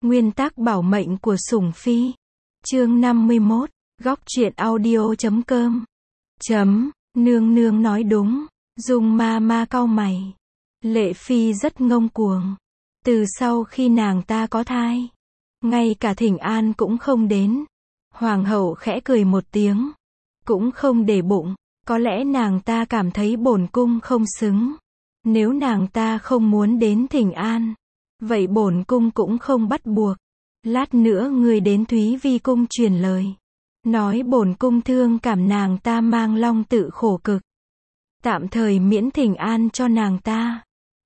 Nguyên tắc bảo mệnh của sủng phi. Chương 51, góc truyện audio.com. Nương nương nói đúng. Dung ma ma cau mày. Lệ phi rất ngông cuồng. Từ sau khi nàng ta có thai, ngay cả thỉnh an cũng không đến. Hoàng hậu khẽ cười một tiếng, cũng không để bụng. Có lẽ nàng ta cảm thấy bổn cung không xứng. Nếu nàng ta không muốn đến thỉnh an, vậy bổn cung cũng không bắt buộc. Lát nữa người đến Thúy Vi cung truyền lời, nói bổn cung thương cảm nàng ta mang long tự khổ cực, tạm thời miễn thỉnh an cho nàng ta.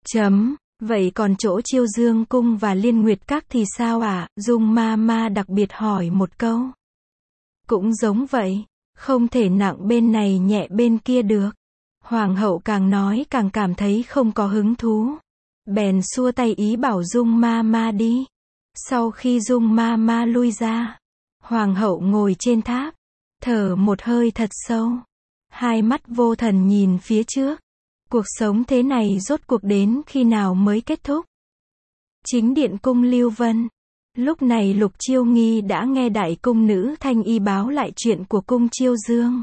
Vậy còn chỗ Chiêu Dương cung và Liên Nguyệt các thì sao ạ? Dung ma ma đặc biệt hỏi một câu. Cũng giống vậy, không thể nặng bên này nhẹ bên kia được. Hoàng hậu càng nói càng cảm thấy không có hứng thú, bèn xua tay ý bảo Dung ma ma đi. Sau khi Dung ma ma lui ra, hoàng hậu ngồi trên tháp, thở một hơi thật sâu, hai mắt vô thần nhìn phía trước. Cuộc sống thế này rốt cuộc đến khi nào mới kết thúc? Chính điện cung Lưu Vân. Lúc này Lục Chiêu Nghi đã nghe đại cung nữ Thanh Y báo lại chuyện của cung Chiêu Dương.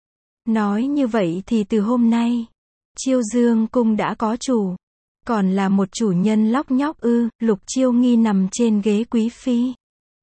Nói như vậy thì từ hôm nay, Chiêu Dương cung đã có chủ. Còn là một chủ nhân lóc nhóc ư? Lục Chiêu Nghi nằm trên ghế quý phi,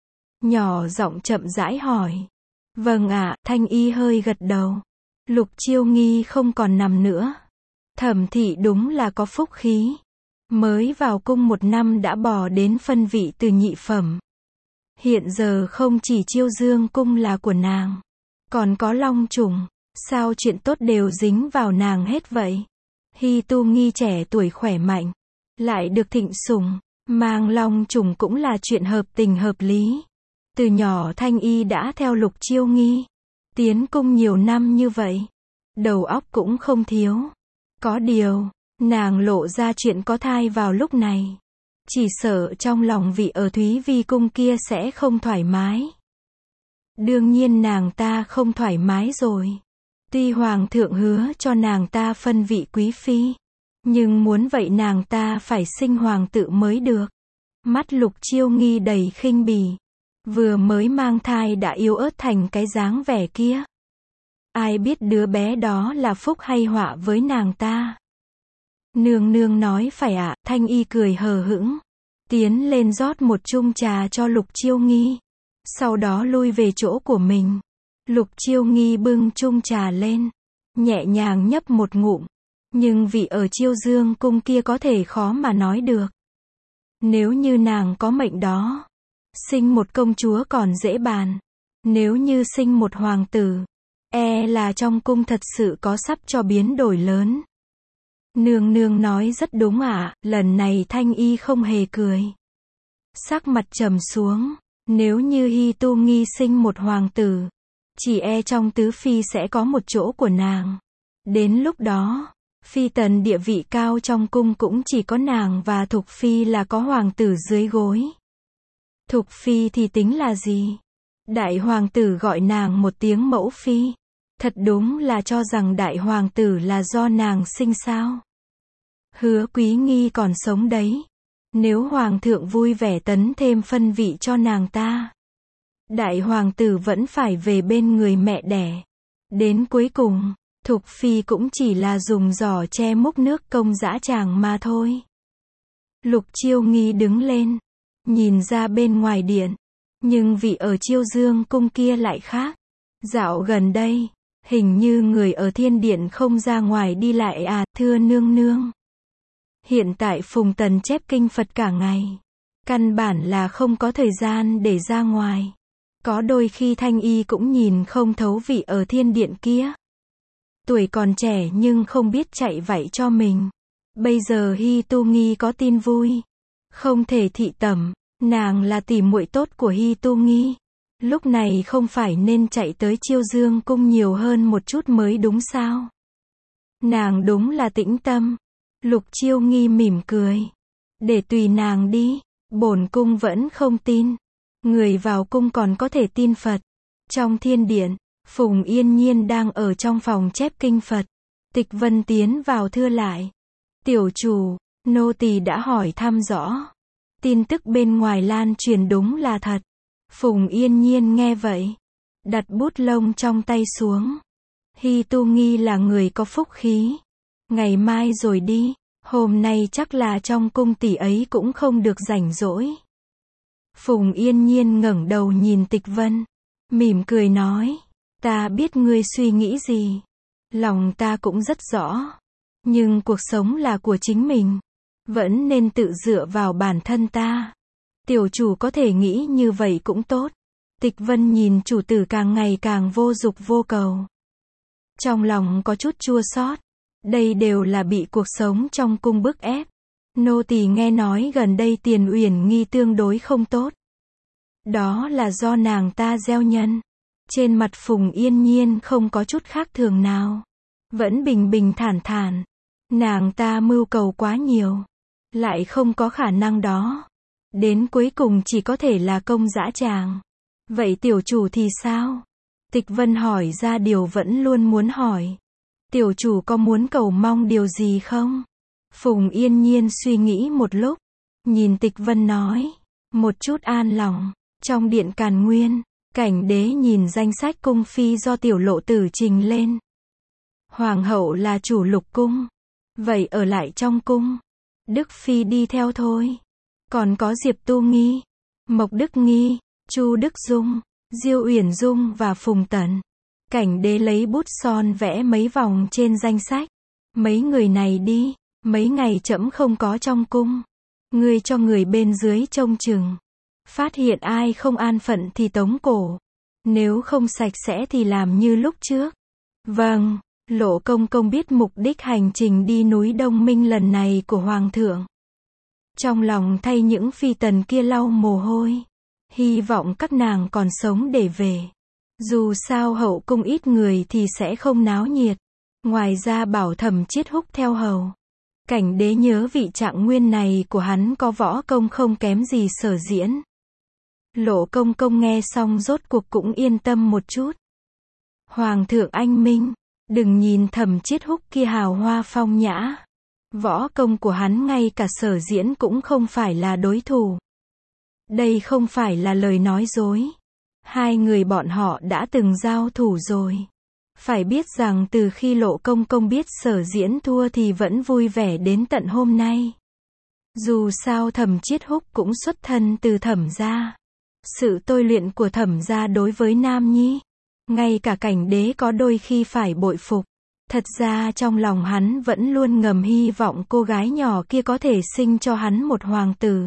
nhỏ giọng chậm rãi hỏi. Vâng ạ, Thanh Y hơi gật đầu. Lục Chiêu Nghi không còn nằm nữa. Thẩm thị đúng là có phúc khí. Mới vào cung 1 năm đã bò đến phân vị từ nhị phẩm. Hiện giờ không chỉ Chiêu Dương cung là của nàng, còn có long trùng. Sao chuyện tốt đều dính vào nàng hết vậy? Hy Tu Nghi trẻ tuổi khỏe mạnh, lại được thịnh sủng, mang long trùng cũng là chuyện hợp tình hợp lý. Từ nhỏ Thanh Y đã theo Lục Chiêu Nghi tiến cung nhiều năm như vậy, đầu óc cũng không thiếu. Có điều, nàng lộ ra chuyện có thai vào lúc này, chỉ sợ trong lòng vị ở Thúy Vi cung kia sẽ không thoải mái. Đương nhiên nàng ta không thoải mái rồi. Tuy hoàng thượng hứa cho nàng ta phân vị quý phi, nhưng muốn vậy nàng ta phải sinh hoàng tự mới được. Mắt Lục Chiêu Nghi đầy khinh bỉ. Vừa mới mang thai đã yếu ớt thành cái dáng vẻ kia. Ai biết đứa bé đó là phúc hay họa với nàng ta. Nương nương nói phải ạ. Thanh Y cười hờ hững, tiến lên rót một chung trà cho Lục Chiêu Nghi, sau đó lui về chỗ của mình. Lục Chiêu Nghi bưng chung trà lên, nhẹ nhàng nhấp một ngụm. Nhưng vị ở Chiêu Dương cung kia có thể khó mà nói được. Nếu như nàng có mệnh đó, sinh một công chúa còn dễ bàn. Nếu như sinh một hoàng tử, e là trong cung thật sự có sắp cho biến đổi lớn. Nương nương nói rất đúng ạ. Lần này Thanh Y không hề cười, sắc mặt trầm xuống. Nếu như Hy Tu Nghi sinh một hoàng tử, chỉ e trong tứ phi sẽ có một chỗ của nàng. Đến lúc đó, phi tần địa vị cao trong cung cũng chỉ có nàng và Thục phi là có hoàng tử dưới gối. Thục phi thì tính là gì? Đại hoàng tử gọi nàng một tiếng mẫu phi. Thật đúng là cho rằng đại hoàng tử là do nàng sinh sao? Hứa Quý Nghi còn sống đấy. Nếu hoàng thượng vui vẻ tấn thêm phân vị cho nàng ta, đại hoàng tử vẫn phải về bên người mẹ đẻ. Đến cuối cùng, Thục phi cũng chỉ là dùng giỏ che múc nước công dã tràng mà thôi. Lục Chiêu Nghi đứng lên, nhìn ra bên ngoài điện. Nhưng vị ở Chiêu Dương cung kia lại khác. Dạo gần đây, hình như người ở thiên điện không ra ngoài đi lại à? Thưa nương nương, hiện tại Phùng Tần chép kinh Phật cả ngày, căn bản là không có thời gian để ra ngoài. Có đôi khi Thanh Y cũng nhìn không thấu vị ở thiên điện kia. Tuổi còn trẻ nhưng không biết chạy vạy cho mình. Bây giờ Hy Tu Nghi có tin vui, không thể thị tẩm. Nàng là tỉ muội tốt của Hy Tu Nghi, lúc này không phải nên chạy tới Chiêu Dương cung nhiều hơn một chút mới đúng sao? Nàng đúng là tĩnh tâm. Lục Chiêu Nghi mỉm cười. Để tùy nàng đi, bổn cung vẫn không tin. Người vào cung còn có thể tin Phật. Trong thiên điện, Phùng Yên Nhiên đang ở trong phòng chép kinh Phật. Tịch Vân tiến vào thưa lại. Tiểu chủ, nô tỳ đã hỏi thăm rõ. Tin tức bên ngoài lan truyền đúng là thật. Phùng Yên Nhiên nghe vậy, đặt bút lông trong tay xuống. Hy Tu Nghi là người có phúc khí. Ngày mai rồi đi, hôm nay chắc là trong cung tỷ ấy cũng không được rảnh rỗi. Phùng Yên Nhiên ngẩng đầu nhìn Tịch Vân, mỉm cười nói, ta biết ngươi suy nghĩ gì. Lòng ta cũng rất rõ. Nhưng cuộc sống là của chính mình. Vẫn nên tự dựa vào bản thân ta. Tiểu chủ có thể nghĩ như vậy cũng tốt. Tịch Vân nhìn chủ tử càng ngày càng vô dục vô cầu. Trong lòng có chút chua xót. Đây đều là bị cuộc sống trong cung bức ép. Nô tỳ nghe nói gần đây Tiền Uyển Nghi tương đối không tốt. Đó là do nàng ta gieo nhân. Trên mặt Phùng Yên Nhiên không có chút khác thường nào. Vẫn bình bình thản thản. Nàng ta mưu cầu quá nhiều. Lại không có khả năng đó. Đến cuối cùng chỉ có thể là công dã tràng. Vậy tiểu chủ thì sao? Tịch Vân hỏi ra điều vẫn luôn muốn hỏi. Tiểu chủ có muốn cầu mong điều gì không? Phùng Yên Nhiên suy nghĩ một lúc. Nhìn Tịch Vân nói. Một chút an lòng. Trong điện Càn Nguyên, Cảnh Đế nhìn danh sách cung phi do tiểu lộ tử trình lên. Hoàng hậu là chủ lục cung. Vậy ở lại trong cung. Đức Phi đi theo thôi. Còn có Diệp Tu Nghi, Mộc Đức Nghi, Chu Đức Dung, Diêu Uyển Dung và Phùng Tần. Cảnh Đế lấy bút son vẽ mấy vòng trên danh sách. Mấy người này đi, mấy ngày trẫm không có trong cung. Ngươi cho người bên dưới trông chừng. Phát hiện ai không an phận thì tống cổ. Nếu không sạch sẽ thì làm như lúc trước. Vâng, Lộ công công biết mục đích hành trình đi núi Đông Minh lần này của Hoàng thượng. Trong lòng thay những phi tần kia lau mồ hôi. Hy vọng các nàng còn sống để về. Dù sao hậu cung ít người thì sẽ không náo nhiệt. Ngoài ra bảo Thẩm Chiết Húc theo hầu. Cảnh Đế nhớ vị Trạng Nguyên này của hắn có võ công không kém gì Sở Diễn. Lộ công công nghe xong rốt cuộc cũng yên tâm một chút. Hoàng thượng anh minh, đừng nhìn Thẩm Chiết Húc kia hào hoa phong nhã. Võ công của hắn ngay cả Sở Diễn cũng không phải là đối thủ. Đây không phải là lời nói dối. Hai người bọn họ đã từng giao thủ rồi. Phải biết rằng từ khi Lộ công công biết Sở Diễn thua thì vẫn vui vẻ đến tận hôm nay. Dù sao Thẩm Chiết Húc cũng xuất thân từ Thẩm gia. Sự tôi luyện của Thẩm gia đối với Nam Nhi, ngay cả Cảnh Đế có đôi khi phải bội phục. Thật ra trong lòng hắn vẫn luôn ngầm hy vọng cô gái nhỏ kia có thể sinh cho hắn một hoàng tử.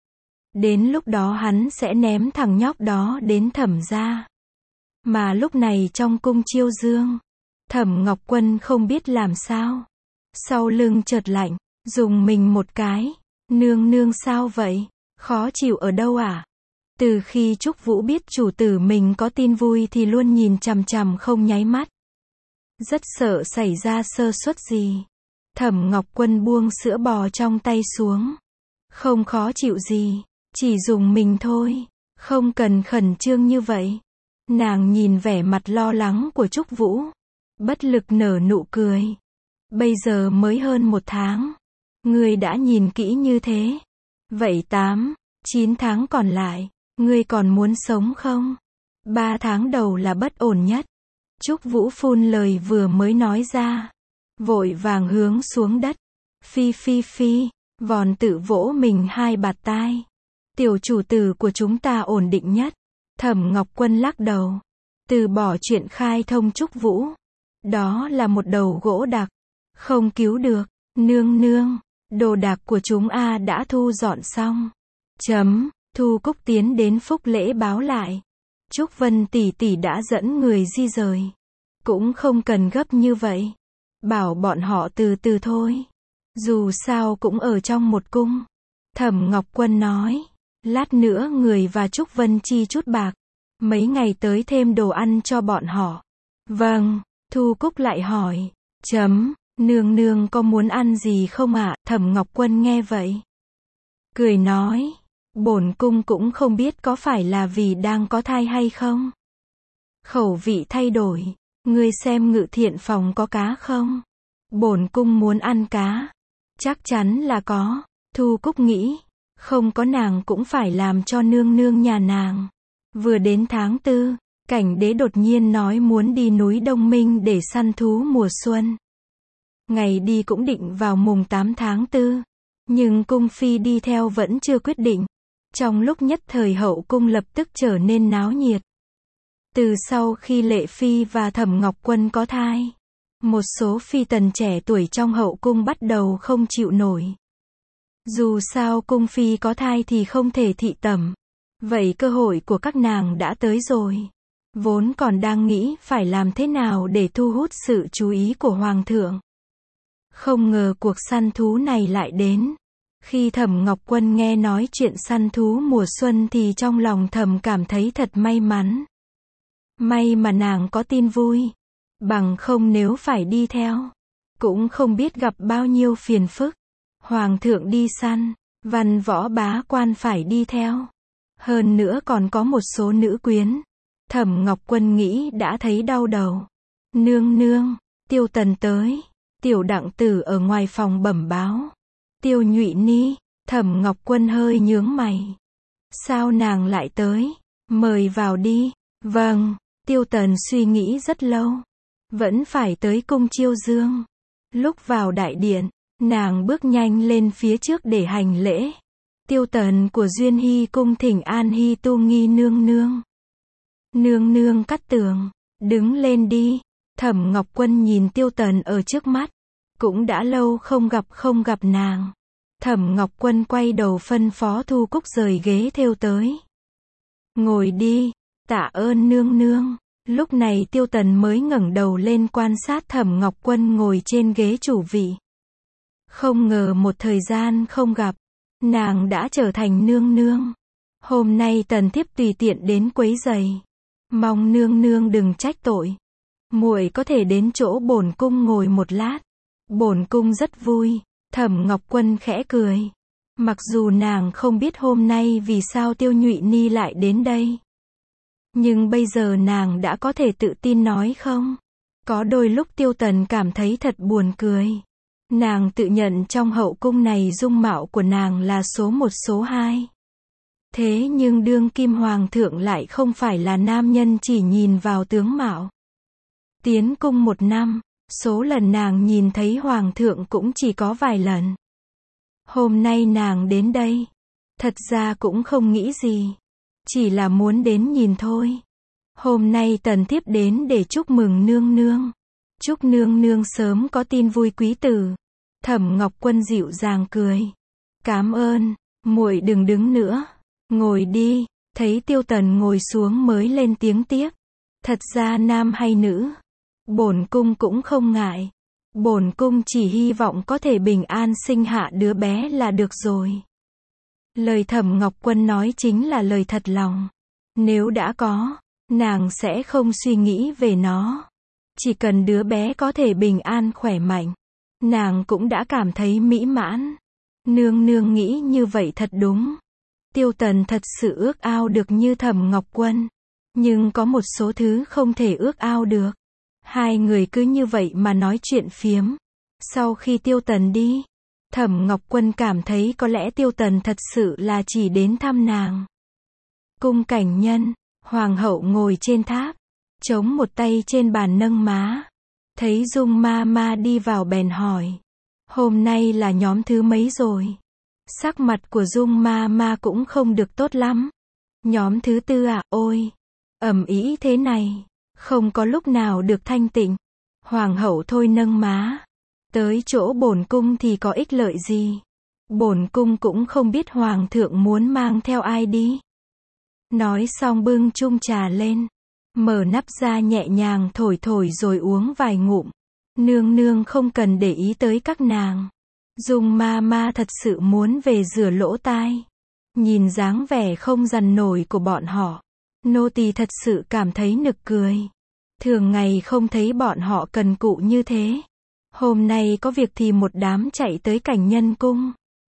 Đến lúc đó hắn sẽ ném thằng nhóc đó đến Thẩm gia. Mà lúc này trong cung Chiêu Dương, Thẩm Ngọc Quân không biết làm sao. Sau lưng chợt lạnh, dùng mình một cái. Nương nương sao vậy? Khó chịu ở đâu à? Từ khi Trúc Vũ biết chủ tử mình có tin vui thì luôn nhìn chằm chằm không nháy mắt. Rất sợ xảy ra sơ suất gì. Thẩm Ngọc Quân buông sữa bò trong tay xuống. Không khó chịu gì, chỉ dùng mình thôi. Không cần khẩn trương như vậy. Nàng nhìn vẻ mặt lo lắng của Trúc Vũ. Bất lực nở nụ cười. Bây giờ mới hơn 1 tháng. Ngươi đã nhìn kỹ như thế. Vậy 8, 9 tháng còn lại, ngươi còn muốn sống không? 3 tháng đầu là bất ổn nhất. Trúc Vũ phun lời vừa mới nói ra. Vội vàng hướng xuống đất. Phi phi phi, vòn tự vỗ mình 2 bạt tai. Tiểu chủ tử của chúng ta ổn định nhất. Thẩm Ngọc Quân lắc đầu. Từ bỏ chuyện khai thông Trúc Vũ. Đó là một đầu gỗ đặc. Không cứu được. Nương nương, đồ đạc của chúng đã thu dọn xong. Thu Cúc tiến đến phúc lễ báo lại. Trúc Vân tỷ tỷ đã dẫn người di rời. Cũng không cần gấp như vậy. Bảo bọn họ từ từ thôi. Dù sao cũng ở trong một cung. Thẩm Ngọc Quân nói. Lát nữa người và Trúc Vân chi chút bạc. Mấy ngày tới thêm đồ ăn cho bọn họ. Vâng, Thu Cúc lại hỏi. Nương nương có muốn ăn gì không ạ? Thẩm Ngọc Quân nghe vậy. Cười nói. Bổn cung cũng không biết có phải là vì đang có thai hay không. Khẩu vị thay đổi. Ngươi xem Ngự Thiện phòng có cá không? Bổn cung muốn ăn cá. Chắc chắn là có. Thu Cúc nghĩ. Không có nàng cũng phải làm cho nương nương nhà nàng. Vừa đến tháng 4, Cảnh đế đột nhiên nói muốn đi núi Đông Minh để săn thú mùa xuân. Ngày đi cũng định vào mùng 8 tháng 4, nhưng cung phi đi theo vẫn chưa quyết định. Trong lúc nhất thời hậu cung lập tức trở nên náo nhiệt. Từ sau khi Lệ Phi và Thẩm Ngọc Quân có thai, một số phi tần trẻ tuổi trong hậu cung bắt đầu không chịu nổi. Dù sao cung phi có thai thì không thể thị tẩm. Vậy cơ hội của các nàng đã tới rồi. Vốn còn đang nghĩ phải làm thế nào để thu hút sự chú ý của hoàng thượng. Không ngờ cuộc săn thú này lại đến. Khi Thẩm Ngọc Quân nghe nói chuyện săn thú mùa xuân thì trong lòng thầm cảm thấy thật may mắn. May mà nàng có tin vui. Bằng không nếu phải đi theo, cũng không biết gặp bao nhiêu phiền phức. Hoàng thượng đi săn, văn võ bá quan phải đi theo. Hơn nữa còn có một số nữ quyến. Thẩm Ngọc Quân nghĩ đã thấy đau đầu. Nương nương, Tiêu Tần tới. Tiểu Đặng Tử ở ngoài phòng bẩm báo. Tiêu Nhụy Ni, Thẩm Ngọc Quân hơi nhướng mày. Sao nàng lại tới? Mời vào đi. Vâng, Tiêu Tần suy nghĩ rất lâu. Vẫn phải tới cung Chiêu Dương. Lúc vào đại điện, nàng bước nhanh lên phía trước để hành lễ. Tiêu Tần của Duyên Hy cung thỉnh an Hy Tu Nghi nương nương. Nương nương Cát Tường, đứng lên đi. Thẩm Ngọc Quân nhìn Tiêu Tần ở trước mắt. Cũng đã lâu không gặp nàng. Thẩm Ngọc Quân quay đầu phân phó Thu Cúc rời ghế thêu tới. Ngồi đi, tạ ơn nương nương. Lúc này Tiêu Tần mới ngẩng đầu lên quan sát Thẩm Ngọc Quân ngồi trên ghế chủ vị. Không ngờ một thời gian không gặp, nàng đã trở thành nương nương. Hôm nay tần thiếp tùy tiện đến quấy rầy. Mong nương nương đừng trách tội. Muội có thể đến chỗ bổn cung ngồi một lát. Bổn cung rất vui. Thẩm Ngọc Quân khẽ cười. Mặc dù nàng không biết hôm nay vì sao Tiêu Nhụy Ni lại đến đây. Nhưng bây giờ nàng đã có thể tự tin nói không? Có đôi lúc Tiêu Tần cảm thấy thật buồn cười. Nàng tự nhận trong hậu cung này dung mạo của nàng là số 1 số 2. Thế nhưng đương kim hoàng thượng lại không phải là nam nhân chỉ nhìn vào tướng mạo. Tiến cung 1 năm, số lần nàng nhìn thấy hoàng thượng cũng chỉ có vài lần. Hôm nay nàng đến đây, thật ra cũng không nghĩ gì. Chỉ là muốn đến nhìn thôi. Hôm nay tần thiếp đến để chúc mừng nương nương. Chúc nương nương sớm có tin vui quý tử. Thẩm Ngọc Quân dịu dàng cười. Cảm ơn, muội đừng đứng nữa. Ngồi đi. Thấy Tiêu Tần ngồi xuống mới lên tiếng tiếp. Thật ra nam hay nữ, bổn cung cũng không ngại. Bổn cung chỉ hy vọng có thể bình an sinh hạ đứa bé là được rồi. Lời Thẩm Ngọc Quân nói chính là lời thật lòng. Nếu đã có, nàng sẽ không suy nghĩ về nó. Chỉ cần đứa bé có thể bình an khỏe mạnh, nàng cũng đã cảm thấy mỹ mãn. Nương nương nghĩ như vậy thật đúng. Tiêu Tần thật sự ước ao được như Thẩm Ngọc Quân. Nhưng có một số thứ không thể ước ao được. Hai người cứ như vậy mà nói chuyện phiếm. Sau khi Tiêu Tần đi, Thẩm Ngọc Quân cảm thấy có lẽ Tiêu Tần thật sự là chỉ đến thăm nàng. Cung Cảnh Nhân, hoàng hậu ngồi trên tháp, chống một tay trên bàn nâng má. Thấy Dung ma ma đi vào bèn hỏi. Hôm nay là nhóm thứ mấy rồi? Sắc mặt của Dung ma ma cũng không được tốt lắm. Nhóm thứ 4 à, ôi, ầm ĩ thế này, không có lúc nào được thanh tịnh. Hoàng hậu thôi nâng má. Tới chỗ bổn cung thì có ích lợi gì? Bổn cung cũng không biết hoàng thượng muốn mang theo ai đi. Nói xong bưng chung trà lên, mở nắp ra nhẹ nhàng thổi thổi rồi uống vài ngụm. Nương nương không cần để ý tới các nàng. Dung ma ma thật sự muốn về rửa lỗ tai. Nhìn dáng vẻ không dằn nổi của bọn họ, nô tỳ thật sự cảm thấy nực cười. Thường ngày không thấy bọn họ cần cù như thế. Hôm nay có việc thì một đám chạy tới Cảnh Nhân cung.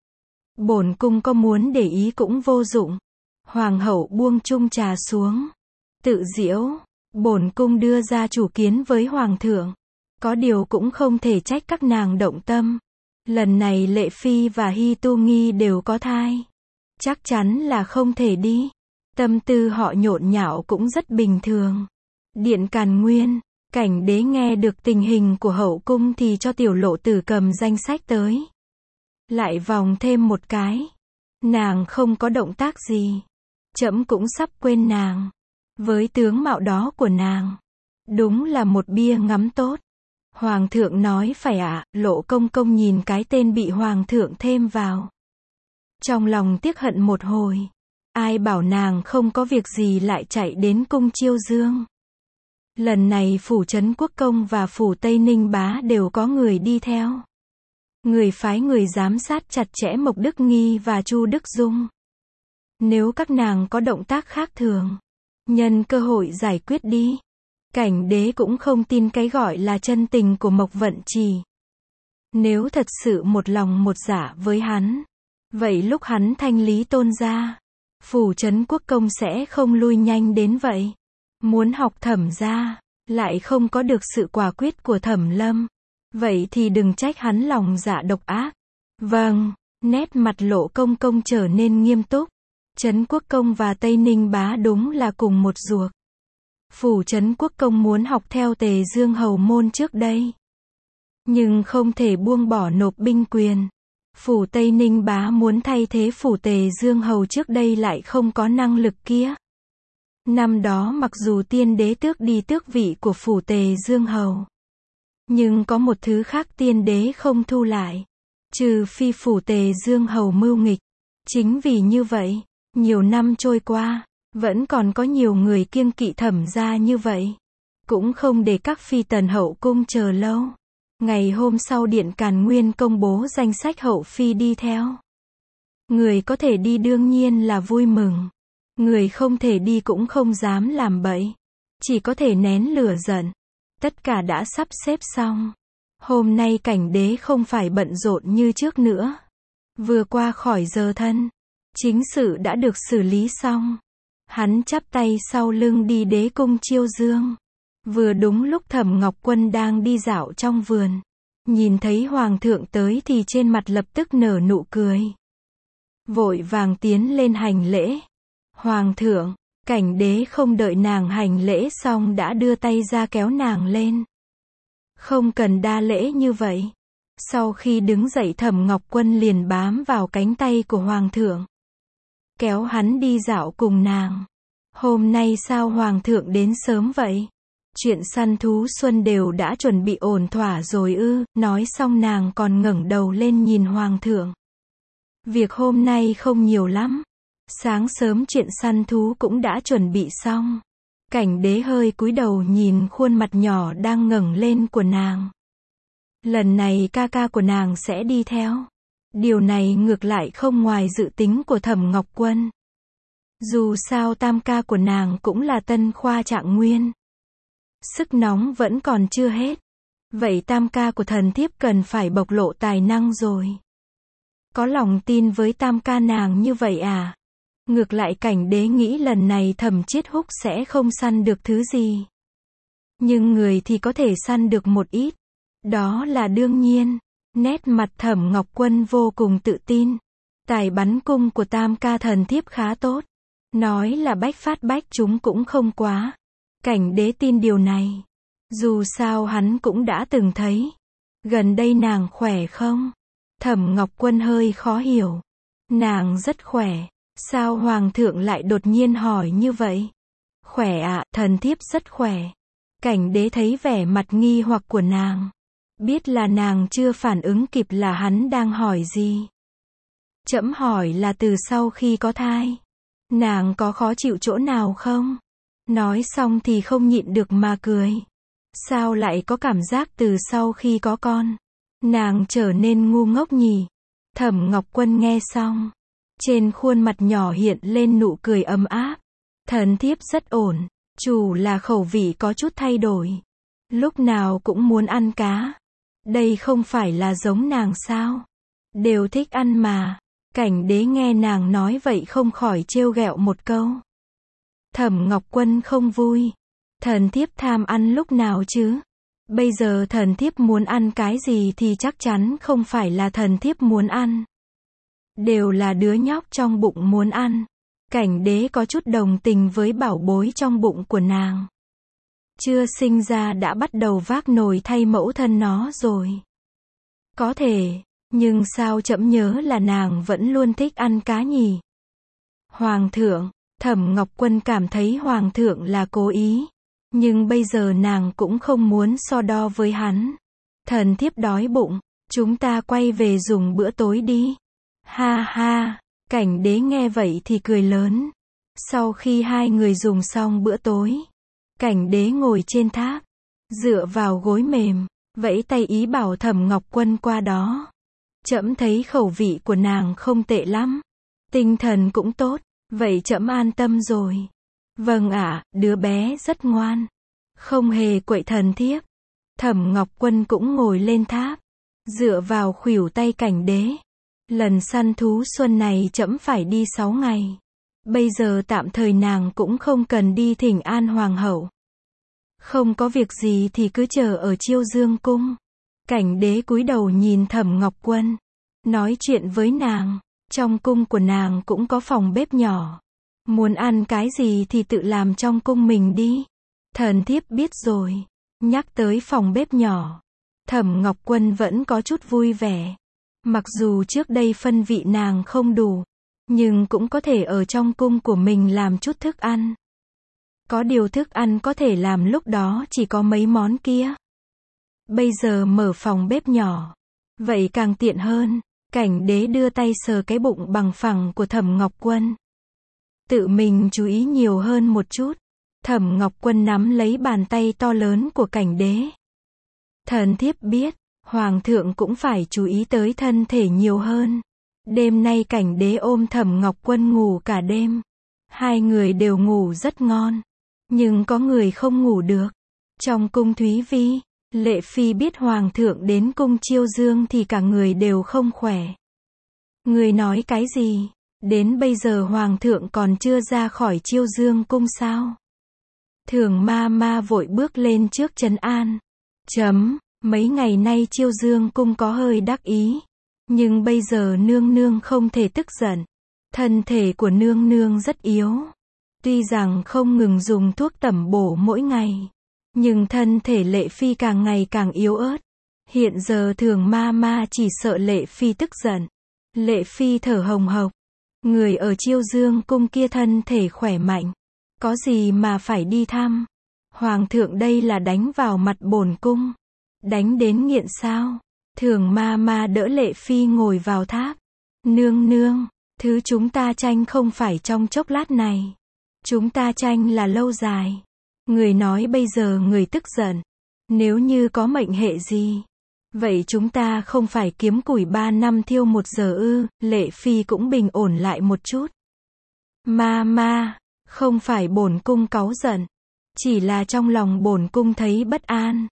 Bổn cung có muốn để ý cũng vô dụng. Hoàng hậu buông chung trà xuống. Tự giễu, bổn cung đưa ra chủ kiến với hoàng thượng. Có điều cũng không thể trách các nàng động tâm. Lần này Lệ Phi và Hy Tu Nghi đều có thai. Chắc chắn là không thể đi. Tâm tư họ nhộn nhạo cũng rất bình thường. Điện Càn Nguyên, Cảnh Đế nghe được tình hình của hậu cung thì cho Tiểu Lộ Tử cầm danh sách tới. Lại vòng thêm một cái. Nàng không có động tác gì. Trẫm cũng sắp quên nàng. Với tướng mạo đó của nàng, đúng là một bia ngắm tốt. Hoàng thượng nói phải ạ. Lộ công công nhìn cái tên bị hoàng thượng thêm vào. Trong lòng tiếc hận một hồi. Ai bảo nàng không có việc gì lại chạy đến cung Chiêu Dương. Lần này phủ Trấn Quốc Công và phủ Tây Ninh Bá đều có người đi theo. Người phái người giám sát chặt chẽ Mộc Đức Nghi và Chu Đức Dung. Nếu các nàng có động tác khác thường, nhân cơ hội giải quyết đi. Cảnh Đế cũng không tin cái gọi là chân tình của Mộc Vận Trì. Nếu thật sự một lòng một dạ với hắn, vậy lúc hắn thanh lý Tôn gia, phủ Trấn Quốc Công sẽ không lui nhanh đến vậy. Muốn học Thẩm gia, lại không có được sự quả quyết của Thẩm Lâm. Vậy thì đừng trách hắn lòng dạ độc ác. Vâng, nét mặt Lộ công công trở nên nghiêm túc. Trấn Quốc Công và Tây Ninh Bá đúng là cùng một ruột. Phủ Trấn Quốc Công muốn học theo Tề Dương hầu môn trước đây, nhưng không thể buông bỏ nộp binh quyền. Phủ Tây Ninh Bá muốn thay thế phủ Tề Dương hầu trước đây lại không có năng lực kia. Năm đó mặc dù tiên đế tước đi tước vị của phủ Tề Dương hầu, nhưng có một thứ khác tiên đế không thu lại. Trừ phi phủ Tề Dương hầu mưu nghịch. Chính vì như vậy, nhiều năm trôi qua, vẫn còn có nhiều người kiêng kỵ Thẩm gia như vậy. Cũng không để các phi tần hậu cung chờ lâu. Ngày hôm sau Điện Càn Nguyên công bố danh sách hậu phi đi theo. Người có thể đi đương nhiên là vui mừng. Người không thể đi cũng không dám làm bậy. Chỉ có thể nén lửa giận. Tất cả đã sắp xếp xong. Hôm nay Cảnh Đế không phải bận rộn như trước nữa. Vừa qua khỏi giờ thân, chính sự đã được xử lý xong. Hắn chắp tay sau lưng đi đế cung Chiêu Dương. Vừa đúng lúc Thẩm Ngọc Quân đang đi dạo trong vườn. Nhìn thấy hoàng thượng tới thì trên mặt lập tức nở nụ cười. Vội vàng tiến lên hành lễ. Hoàng thượng, Cảnh Đế không đợi nàng hành lễ xong đã đưa tay ra kéo nàng lên. Không cần đa lễ như vậy. Sau khi đứng dậy Thẩm Ngọc Quân liền bám vào cánh tay của hoàng thượng. Kéo hắn đi dạo cùng nàng. Hôm nay sao hoàng thượng đến sớm vậy? Chuyện săn thú xuân đều đã chuẩn bị ổn thỏa rồi ư? Nói xong nàng còn ngẩng đầu lên nhìn hoàng thượng. Việc hôm nay không nhiều lắm. Sáng sớm chuyện săn thú cũng đã chuẩn bị xong. Cảnh Đế hơi cúi đầu nhìn khuôn mặt nhỏ đang ngẩng lên của nàng. Lần này ca ca của nàng sẽ đi theo. Điều này ngược lại không ngoài dự tính của Thẩm Ngọc Quân. Dù sao tam ca của nàng cũng là Tân Khoa Trạng Nguyên. Sức nóng vẫn còn chưa hết. Vậy tam ca của thần thiếp cần phải bộc lộ tài năng rồi. Có lòng tin với tam ca nàng như vậy à? Ngược lại Cảnh Đế nghĩ lần này Thẩm Chiết Húc sẽ không săn được thứ gì. Nhưng người thì có thể săn được một ít. Đó là đương nhiên. Nét mặt Thẩm Ngọc Quân vô cùng tự tin. Tài bắn cung của tam ca thần thiếp khá tốt. Nói là bách phát bách chúng cũng không quá. Cảnh Đế tin điều này. Dù sao hắn cũng đã từng thấy. Gần đây nàng khỏe không? Thẩm Ngọc Quân hơi khó hiểu. Nàng rất khỏe. Sao hoàng thượng lại đột nhiên hỏi như vậy? Khỏe ạ, thần thiếp rất khỏe. Cảnh Đế thấy vẻ mặt nghi hoặc của nàng. Biết là nàng chưa phản ứng kịp là hắn đang hỏi gì. Trẫm hỏi là từ sau khi có thai. Nàng có khó chịu chỗ nào không? Nói xong thì không nhịn được mà cười. Sao lại có cảm giác từ sau khi có con? Nàng trở nên ngu ngốc nhỉ? Thẩm Ngọc Quân nghe xong. Trên khuôn mặt nhỏ hiện lên nụ cười ấm áp. Thần thiếp rất ổn. Chủ là khẩu vị có chút thay đổi. Lúc nào cũng muốn ăn cá. Đây không phải là giống nàng sao? Đều thích ăn mà. Cảnh Đế nghe nàng nói vậy không khỏi trêu ghẹo một câu. Thẩm Ngọc Quân không vui. Thần thiếp tham ăn lúc nào chứ? Bây giờ thần thiếp muốn ăn cái gì thì chắc chắn không phải là thần thiếp muốn ăn. đều là đứa nhóc trong bụng muốn ăn. Cảnh đế có chút đồng tình với bảo bối trong bụng của nàng. Chưa sinh ra đã bắt đầu vác nồi thay mẫu thân nó rồi. Có thể, nhưng sao trẫm nhớ là nàng vẫn luôn thích ăn cá nhỉ? Hoàng thượng, Thẩm Ngọc Quân cảm thấy Hoàng thượng là cố ý. Nhưng bây giờ nàng cũng không muốn so đo với hắn. Thần thiếp đói bụng, chúng ta quay về dùng bữa tối đi. Ha ha, cảnh đế nghe vậy thì cười lớn. Sau khi hai người dùng xong bữa tối, cảnh đế ngồi trên tháp, dựa vào gối mềm, vẫy tay ý bảo Thẩm Ngọc Quân qua đó. Trẫm thấy khẩu vị của nàng không tệ lắm, tinh thần cũng tốt, vậy trẫm an tâm rồi. Vâng ạ, đứa bé rất ngoan, không hề quậy thần thiếp. Thẩm Ngọc Quân cũng ngồi lên tháp, dựa vào khuỷu tay cảnh đế. Lần săn thú xuân này trẫm phải đi 6 ngày. Bây giờ tạm thời nàng cũng không cần đi thỉnh an hoàng hậu. Không có việc gì thì cứ chờ ở Chiêu Dương cung. Cảnh đế cúi đầu nhìn Thẩm Ngọc Quân, nói chuyện với nàng. Trong cung của nàng cũng có phòng bếp nhỏ. Muốn ăn cái gì thì tự làm trong cung mình đi. Thần thiếp biết rồi. Nhắc tới phòng bếp nhỏ, Thẩm Ngọc Quân vẫn có chút vui vẻ. Mặc dù trước đây phân vị nàng không đủ, nhưng cũng có thể ở trong cung của mình làm chút thức ăn. Có điều thức ăn có thể làm lúc đó chỉ có mấy món kia. Bây giờ mở phòng bếp nhỏ, vậy càng tiện hơn. Cảnh đế đưa tay sờ cái bụng bằng phẳng của Thẩm Ngọc Quân. Tự mình chú ý nhiều hơn một chút. Thẩm Ngọc Quân nắm lấy bàn tay to lớn của cảnh đế. Thần thiếp biết, Hoàng thượng cũng phải chú ý tới thân thể nhiều hơn. Đêm nay cảnh đế ôm Thẩm Ngọc Quân ngủ cả đêm. Hai người đều ngủ rất ngon. Nhưng có người không ngủ được. Trong cung Thúy Vi, Lệ Phi biết Hoàng thượng đến cung Chiêu Dương thì cả người đều không khỏe. Người nói cái gì? Đến bây giờ Hoàng thượng còn chưa ra khỏi Chiêu Dương cung sao? Thường ma ma vội bước lên trước trấn an. Mấy ngày nay Chiêu Dương cung có hơi đắc ý. Nhưng bây giờ nương nương không thể tức giận. Thân thể của nương nương rất yếu. Tuy rằng không ngừng dùng thuốc tẩm bổ mỗi ngày. Nhưng thân thể Lệ Phi càng ngày càng yếu ớt. Hiện giờ Thường ma ma chỉ sợ Lệ Phi tức giận. Lệ Phi thở hồng hộc. Người ở Chiêu Dương cung kia thân thể khỏe mạnh. Có gì mà phải đi thăm? Hoàng thượng đây là đánh vào mặt bổn cung. Đánh đến nghiện sao? Thường ma ma đỡ Lệ Phi ngồi vào tháp. Nương nương, thứ chúng ta tranh không phải trong chốc lát này. Chúng ta tranh là lâu dài. Người nói bây giờ người tức giận. Nếu như có mệnh hệ gì? Vậy chúng ta không phải kiếm củi 3 năm thiêu 1 giờ ư? Lệ Phi cũng bình ổn lại một chút. Ma ma, không phải bổn cung cáu giận. Chỉ là trong lòng bổn cung thấy bất an.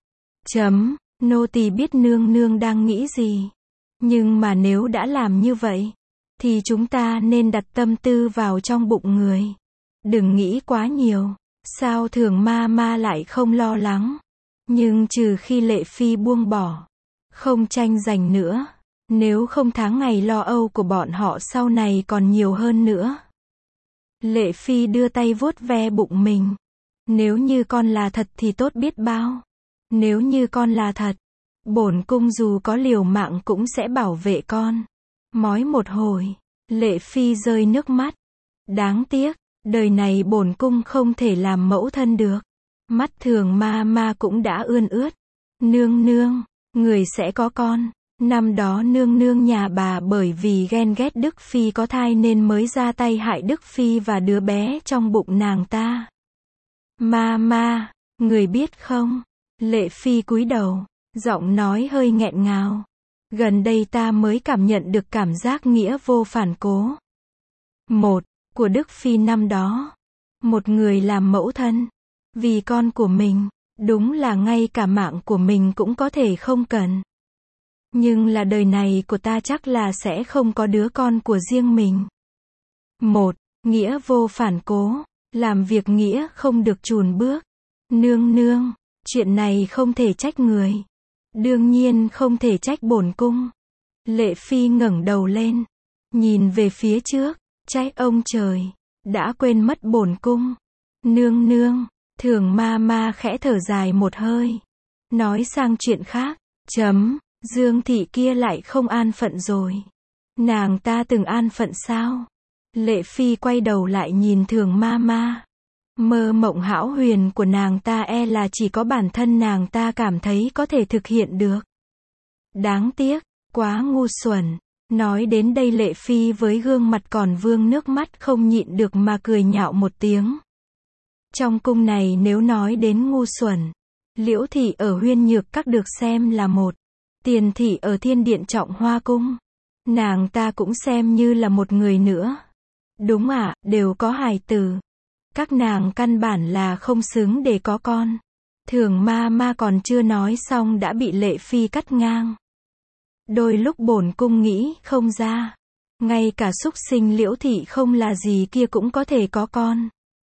Nô tỳ biết nương nương đang nghĩ gì. Nhưng mà nếu đã làm như vậy, thì chúng ta nên đặt tâm tư vào trong bụng người. Đừng nghĩ quá nhiều. Sao Thường ma ma lại không lo lắng? Nhưng trừ khi Lệ Phi buông bỏ, không tranh giành nữa. Nếu không tháng ngày lo âu của bọn họ sau này còn nhiều hơn nữa. Lệ Phi đưa tay vuốt ve bụng mình. Nếu như con là thật thì tốt biết bao. Nếu như con là thật, bổn cung dù có liều mạng cũng sẽ bảo vệ con. Mói một hồi, Lệ Phi rơi nước mắt. Đáng tiếc, đời này bổn cung không thể làm mẫu thân được. Mắt Thường ma ma cũng đã ươn ướt. Nương nương, người sẽ có con. Năm đó nương nương nhà bà bởi vì ghen ghét Đức Phi có thai nên mới ra tay hại Đức Phi và đứa bé trong bụng nàng ta. Ma ma, người biết không? Lệ Phi cúi đầu, giọng nói hơi nghẹn ngào. Gần đây ta mới cảm nhận được cảm giác nghĩa vô phản cố. Một, của Đức Phi năm đó. Một người làm mẫu thân. Vì con của mình, đúng là ngay cả mạng của mình cũng có thể không cần. Nhưng là đời này của ta chắc là sẽ không có đứa con của riêng mình. Một, nghĩa vô phản cố. Làm việc nghĩa không được chùn bước. Nương nương, chuyện này không thể trách người. Đương nhiên không thể trách bổn cung. Lệ Phi ngẩng đầu lên. nhìn về phía trước, trách ông trời, đã quên mất bổn cung. Nương nương, Thường ma ma khẽ thở dài một hơi. Nói sang chuyện khác, Dương thị kia lại không an phận rồi. Nàng ta từng an phận sao? Lệ Phi quay đầu lại nhìn Thường ma ma. Mơ mộng hão huyền của nàng ta là chỉ có bản thân nàng ta cảm thấy có thể thực hiện được. Đáng tiếc, quá ngu xuẩn. Nói đến đây Lệ Phi với gương mặt còn vương nước mắt không nhịn được mà cười nhạo một tiếng. Trong cung này nếu nói đến ngu xuẩn, Liễu thị ở Huyên Nhược Các được xem là một. Tiền thị ở Thiên Điện Trọng Hoa Cung. Nàng ta cũng xem như là một người nữa. Đúng ạ, đều có hài tử. Các nàng căn bản là không xứng để có con. Thường ma ma còn chưa nói xong đã bị Lệ Phi cắt ngang. Đôi lúc bổn cung nghĩ không ra. Ngay cả súc sinh Liễu thị không là gì kia cũng có thể có con.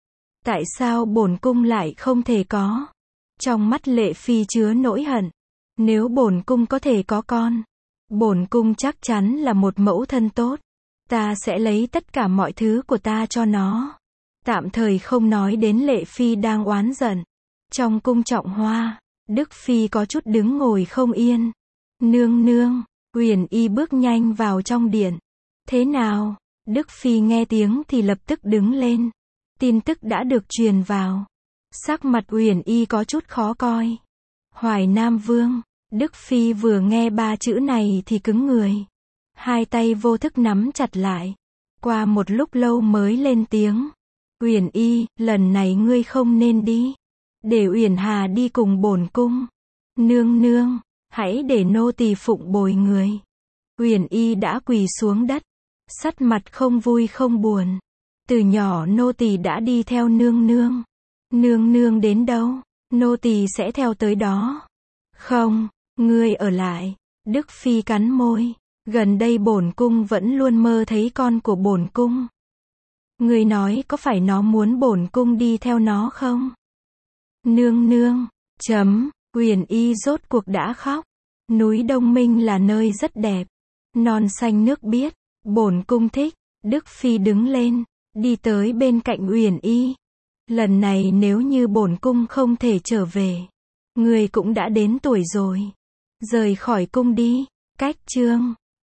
Tại sao bổn cung lại không thể có? Trong mắt Lệ Phi chứa nỗi hận. Nếu bổn cung có thể có con, bổn cung chắc chắn là một mẫu thân tốt. Ta sẽ lấy tất cả mọi thứ của ta cho nó. Tạm thời không nói đến Lệ Phi đang oán giận. Trong cung Trọng Hoa, Đức Phi có chút đứng ngồi không yên. Nương nương, Uyển Y bước nhanh vào trong điện. Thế nào? Đức Phi nghe tiếng thì lập tức đứng lên. Tin tức đã được truyền vào. Sắc mặt Uyển Y có chút khó coi. Hoài Nam Vương. Đức Phi vừa nghe ba chữ này thì cứng người. Hai tay vô thức nắm chặt lại. Qua một lúc lâu mới lên tiếng. Uyển Y, lần này ngươi không nên đi. Để Uyển Hà đi cùng bổn cung. Nương nương, hãy để nô tỳ phụng bồi người. Uyển Y đã quỳ xuống đất. Sắc mặt không vui không buồn. Từ nhỏ nô tỳ đã đi theo nương nương. Nương nương đến đâu, nô tỳ sẽ theo tới đó. Không, ngươi ở lại. Đức Phi cắn môi. Gần đây bổn cung vẫn luôn mơ thấy con của bổn cung. Ngươi nói có phải nó muốn bổn cung đi theo nó không? Nương nương, Uyển Y rốt cuộc đã khóc. Núi Đông Minh là nơi rất đẹp. Non xanh nước biếc, bổn cung thích. Đức Phi đứng lên, đi tới bên cạnh Uyển Y. Lần này nếu như bổn cung không thể trở về, người cũng đã đến tuổi rồi. Rời khỏi cung đi. Cách chương